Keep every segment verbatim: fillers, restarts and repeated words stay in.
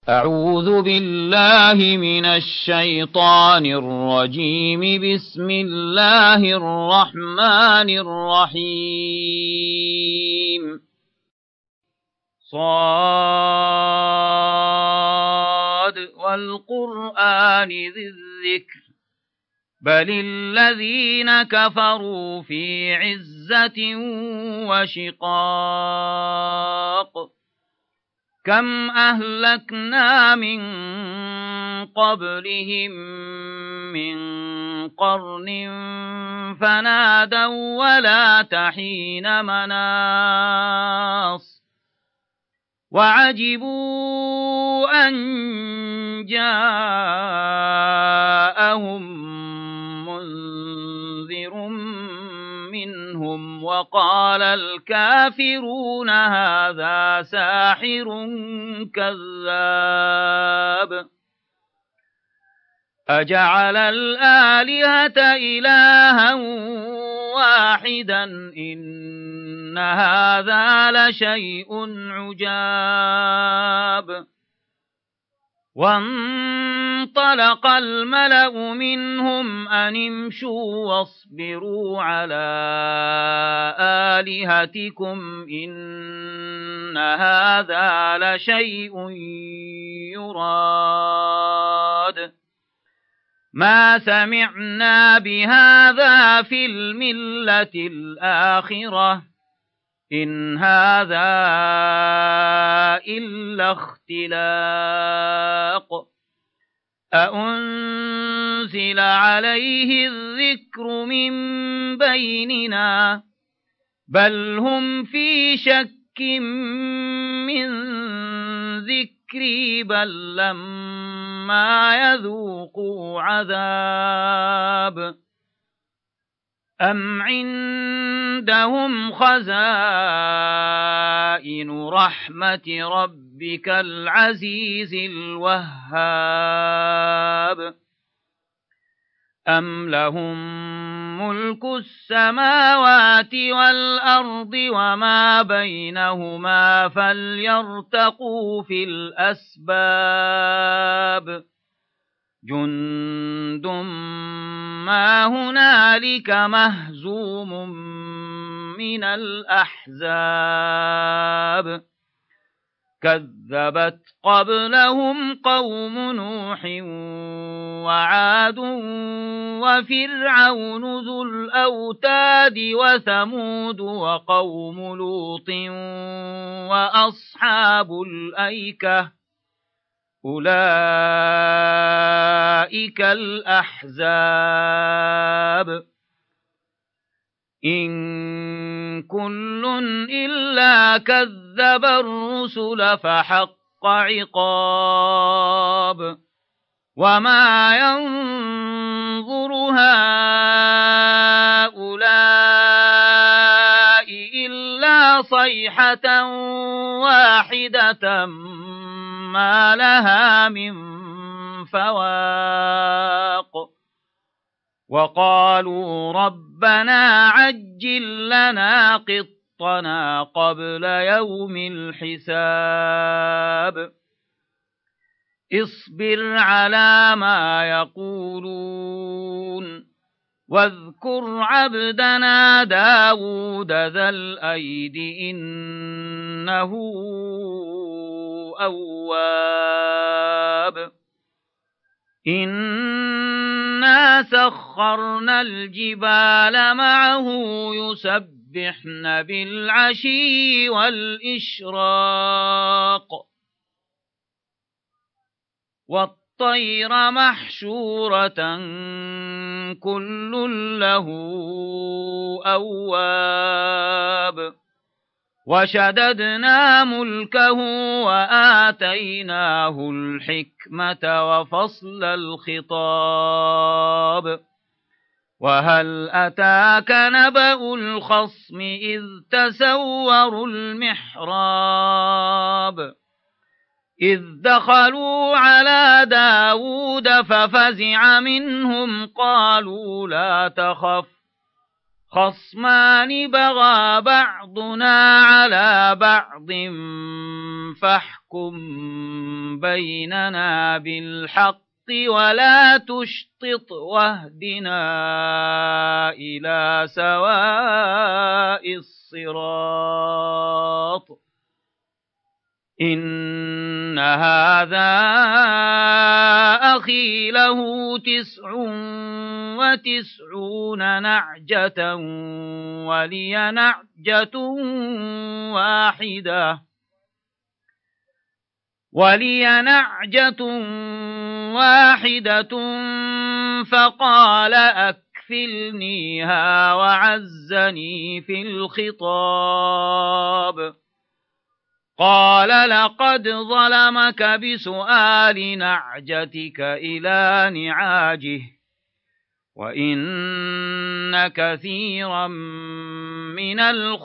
أعوذ بالله من الشيطان الرجيم. بسم الله الرحمن الرحيم. صاد والقرآن ذي الذكر بل الذين كفروا في عزة وشقاق. كم أهلكنا من قبلهم من قرن فنادوا ولا تحين مناص وعجبوا أن جاءهم منذر منهم وقال الكافرون هذا ساحر كذاب. أجعل الآلهة إلها واحدا إن هذا لشيء عجاب. وانطلق الملأ منهم أن امشوا واصبروا على آلهتكم إن هذا لشيء يراد. ما سمعنا بهذا في الملة الآخرة إن هذا إلا اختلاق. أأنزل عليه الذكر من بيننا بل هم في شك من ذكري بل لما يذوقوا عذاب. أم عندهم خزائن رحمة ربك العزيز الوهاب. أم لهم ملك السماوات والأرض وما بينهما فليرتقوا في الأسباب. جند ما هنالك مهزوم من الأحزاب. كذبت قبلهم قوم نوح وعاد وفرعون ذو الأوتاد وثمود وقوم لوط وأصحاب الأيكة أولئك الأحزاب. إن كل إلا كذب الرسل فحق عقاب. وما ينظر هؤلاء إلا صيحة واحدة ما لها من فواق. وقالوا ربنا عجل لنا قطنا قبل يوم الحساب. اصبر على ما يقولون واذكر عبدنا داود ذا الأيد إنه أواب. إنا سخرنا الجبال معه يسبحن بالعشي والإشراق والطير محشورة كل له أواب. وشددنا ملكه وآتيناه الحكمة وفصل الخطاب. وهل أتاك نبأ الخصم إذ تسوروا المحراب. إذ دخلوا على داود ففزع منهم قالوا لا تخف خصمان بغى بعضنا على بعض فاحكم بيننا بالحق ولا تشطط واهدنا إلى سواء الصراط إن هذا أخي له تسع وتسعون نعجة ولي نعجة واحدة ولي نعجة واحدة فقال أكفلنيها وعزني في الخطاب قال لقد ظلمك بسؤال نعجتك إلى نعاجه وإن كثيرا من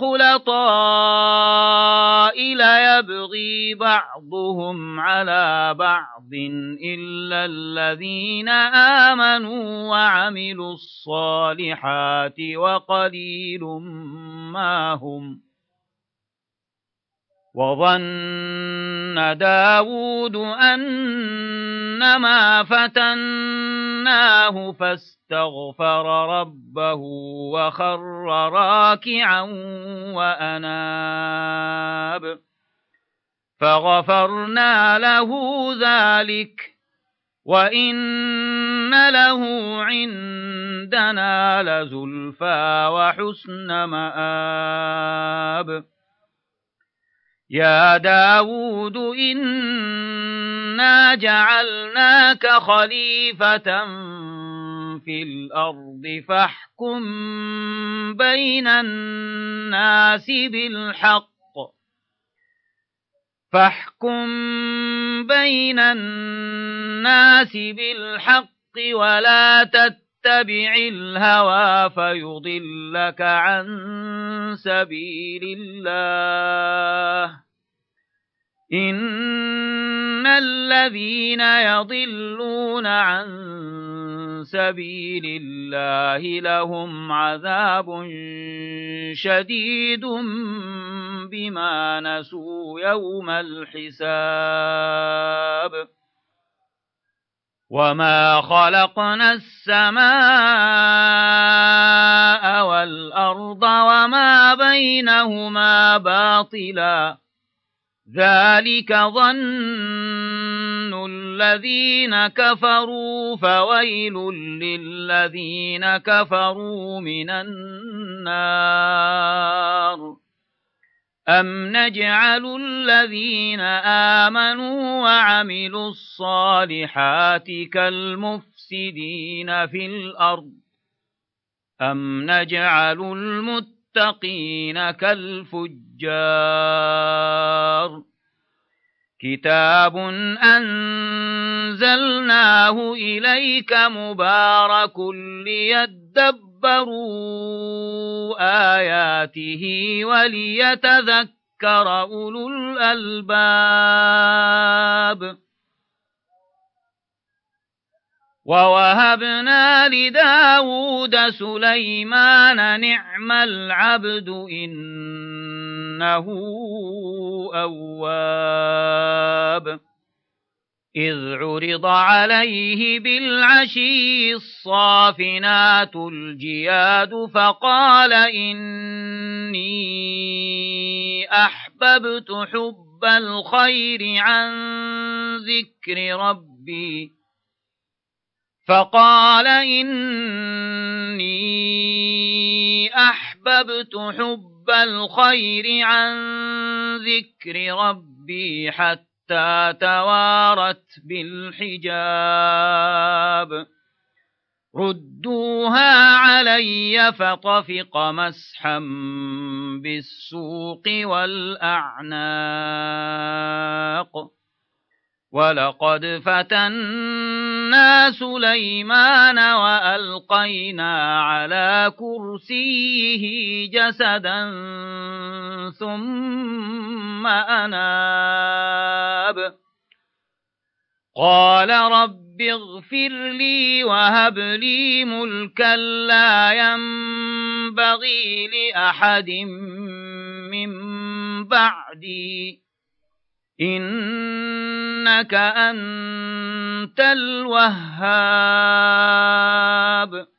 الخلطاء ليبغي بعضهم على بعض إلا الذين آمنوا وعملوا الصالحات وقليل ما هم وظن داود أنما فتناه فاستغفر ربه وخر راكعا وأناب فغفرنا له ذلك وإن له عندنا لزلفى وحسن مآب يا داود إنا جعلناك خليفة في الأرض فاحكم بين الناس بالحق فاحكم بين الناس بالحق ولا تتبع الهوى فيضلك عن سبيل الله إن الذين يضلون عن سبيل الله لهم عذاب شديد بما نسوا يوم الحساب وما خلقنا السماء والأرض وما بينهما باطلا ذلك ظن الذين كفروا فويل للذين كفروا من النار أم نجعل الذين آمنوا وعملوا الصالحات كالمفسدين في الأرض أم نجعل المتقين كالفجار كتاب أنزلناه إليك مبارك ليدبروا آياته وليتذكر أولو الألباب ووهبنا لداود سليمان نعم العبد إنه أواب إذ عرض عليه بالعشي الصافنات الجياد فقال إني أحببت حب الخير عن ذكر ربي فقال إني أحببت حب الخير عن ذكر ربي حتى توارت بالحجاب ردوها علي فطفق مسحا بالسوق والأعناق ولقد فتنا سليمان وألقينا على كرسيه جسدا ثم أناب قال رب رب اغفر لي وهب لي ملكا لا ينبغي لأحد من بعدي إنك أنت الوهاب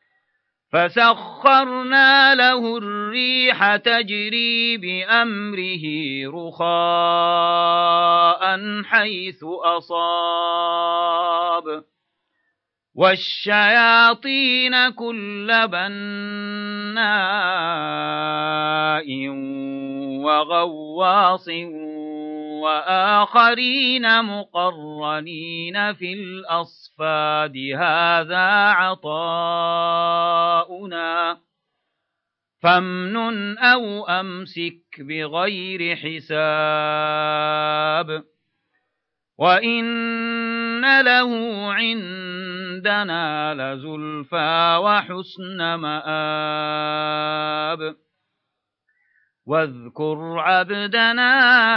فسخرنا له الريح تجري بأمره رخاء حيث أصاب والشياطين كل بناء وغواص وآخرين مقرنين في الأصفاد هذا عطاؤنا فامنن أو أمسك بغير حساب وإن له عندنا لزلفى وحسن مآب واذكر عبدنا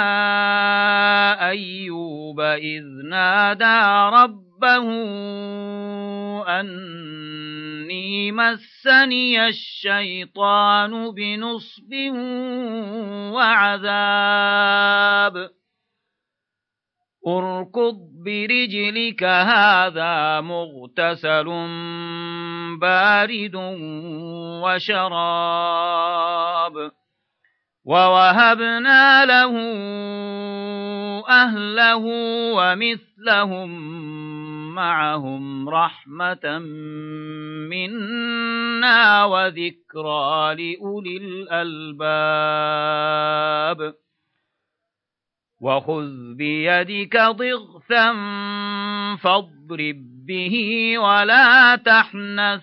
أيوب إذ نادى ربه أني مسني الشيطان بنصب وعذاب اركض برجلك هذا مغتسل بارد وشراب ووهبنا له أهله ومثلهم معهم رحمة منا وذكرى لأولي الألباب وخذ بيدك ضغثا فاضرب به ولا تحنث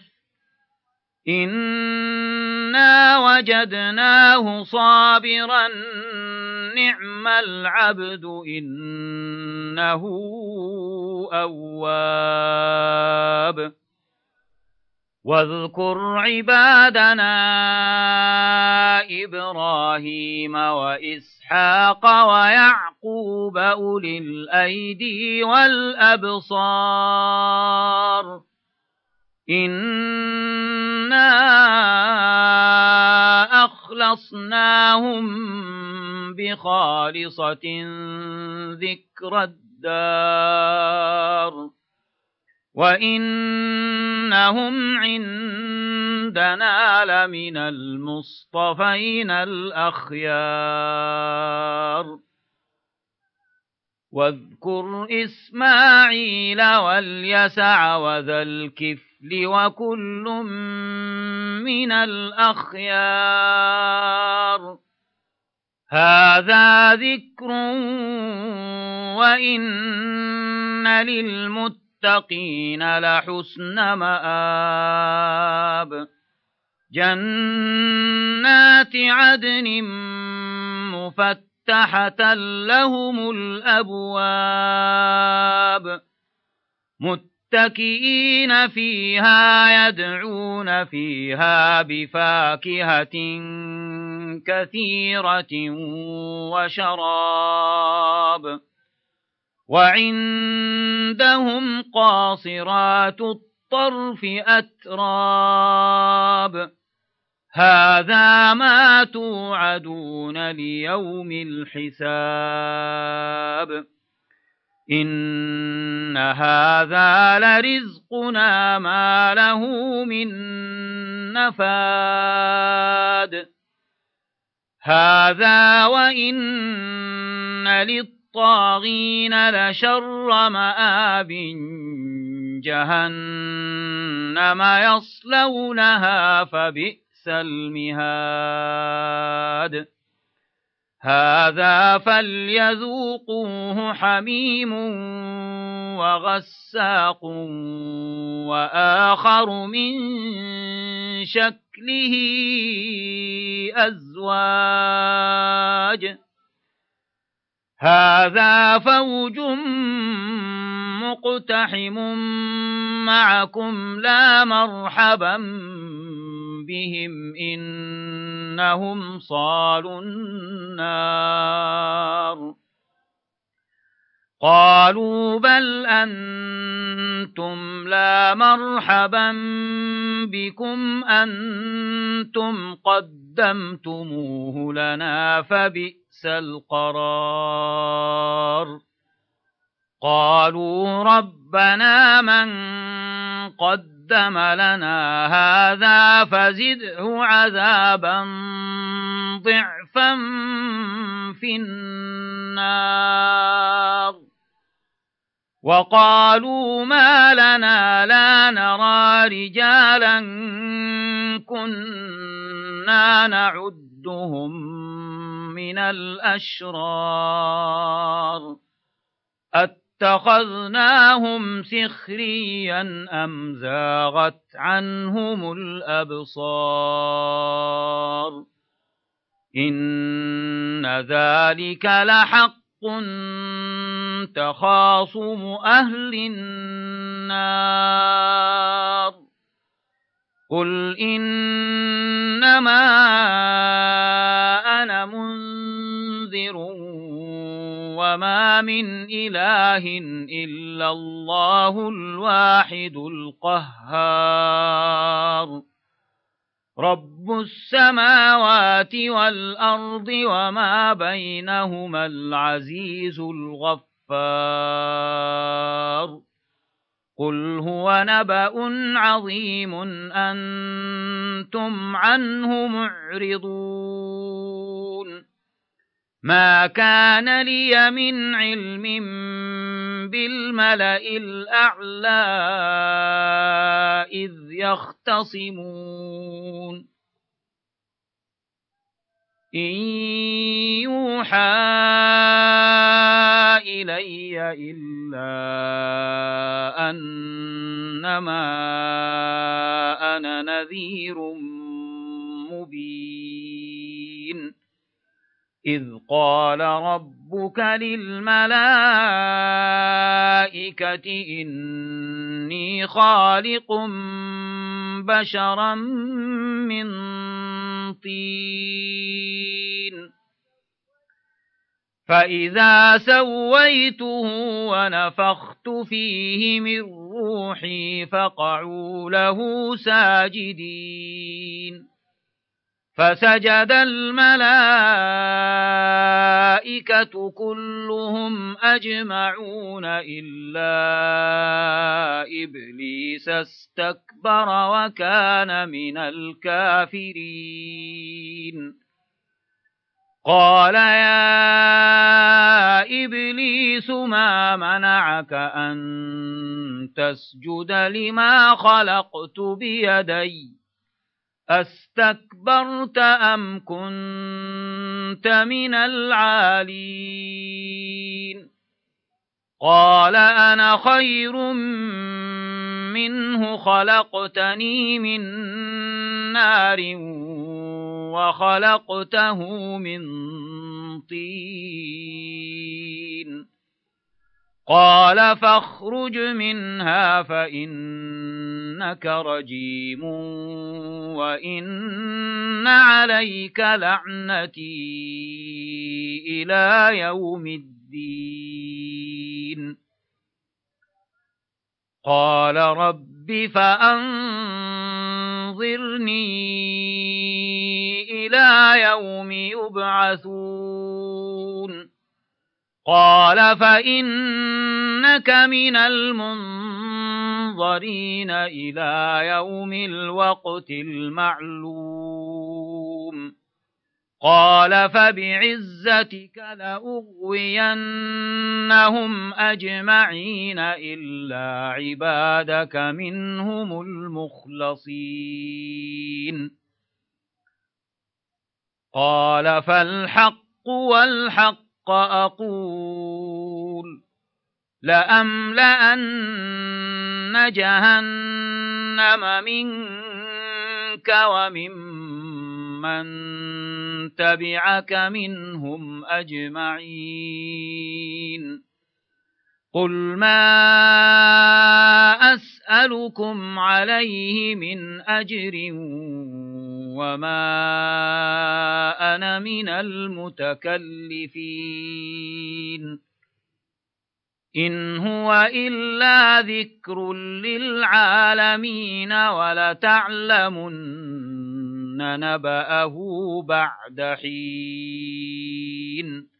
إنا وجدناه صابرا نعم العبد إنه أواب واذكر عبادنا إبراهيم وإسحاق ويعقوب أولي الأيدي والأبصار إنا أخلصناهم بخالصة ذكر الدار وإنهم عندنا لمن المصطفين الأخيار واذكر إسماعيل واليسع وذا الكفل وكل من الأخيار هذا ذكر وإن للمتقين لحسن مآب جنات عدن مفتحة لهم الأبواب متكئين فيها يدعون فيها بفاكهة كثيرة وشراب وعندهم قاصرات الطرف أتراب هذا ما توعدون ليوم الحساب إن هذا لرزقنا ما له من نفاد هذا وإن للطاغين لشر مآب جهنم يصلونها فبئس المهاد هذا فليذوقوه حميم وغساق وآخر من شكله أزواج هذا فوج مقتحم معكم لا مرحبا بهم إنهم صالوا النار قالوا بل أنتم لا مرحبا بكم أنتم قدمتموه لنا فبئس القرار قالوا ربنا من قدم لنا هذا فزده عذابا ضعفا في النار وقالوا ما لنا لا نرى رجالا كنا نعدهم من الأشرار اتخذناهم سخريا أم زاغت عنهم الأبصار إن ذلك لحق تخاصم أهل النار قل إنما أنا منذر وما من إله إلا الله الواحد القهار رب السماوات والأرض وما بينهما العزيز الغفار قل هو نبأ عظيم أنتم عنه معرضون ما كان لي من علم بالملأ الأعلى إذ يختصمون إن يوحى إلي إلا أنما أنا نذير مبين إذ قال ربك للملائكة إني خالق بشرا من طين فإذا سويته ونفخت فيه من روحي فقعوا له ساجدين فسجد الملائكة كلهم أجمعون إلا إبليس استكبر وكان من الكافرين قال يا إبليس ما منعك أن تسجد لما خلقت بيدي أستكبرت أم كنت من العالين قال أنا خير منه خلقتني من نار وخلقته من طين قال فاخرج منها فإنك رجيم وإن عليك لعنتي إلى يوم الدين قال رب فأنظرني إلى يوم يبعثون قال فإنك من المنظرين إلى يوم الوقت المعلوم قال فبعزتك لأغوينهم أجمعين إلا عبادك منهم المخلصين قال فالحق والحق أقول لأملأن جهنم منك وممن تبعك منهم أجمعين قل ما أسألكم عليه من أجر وما أنا من المتكلفين إن هو إلا ذكر للعالمين ولتعلمن نبأه بعد حين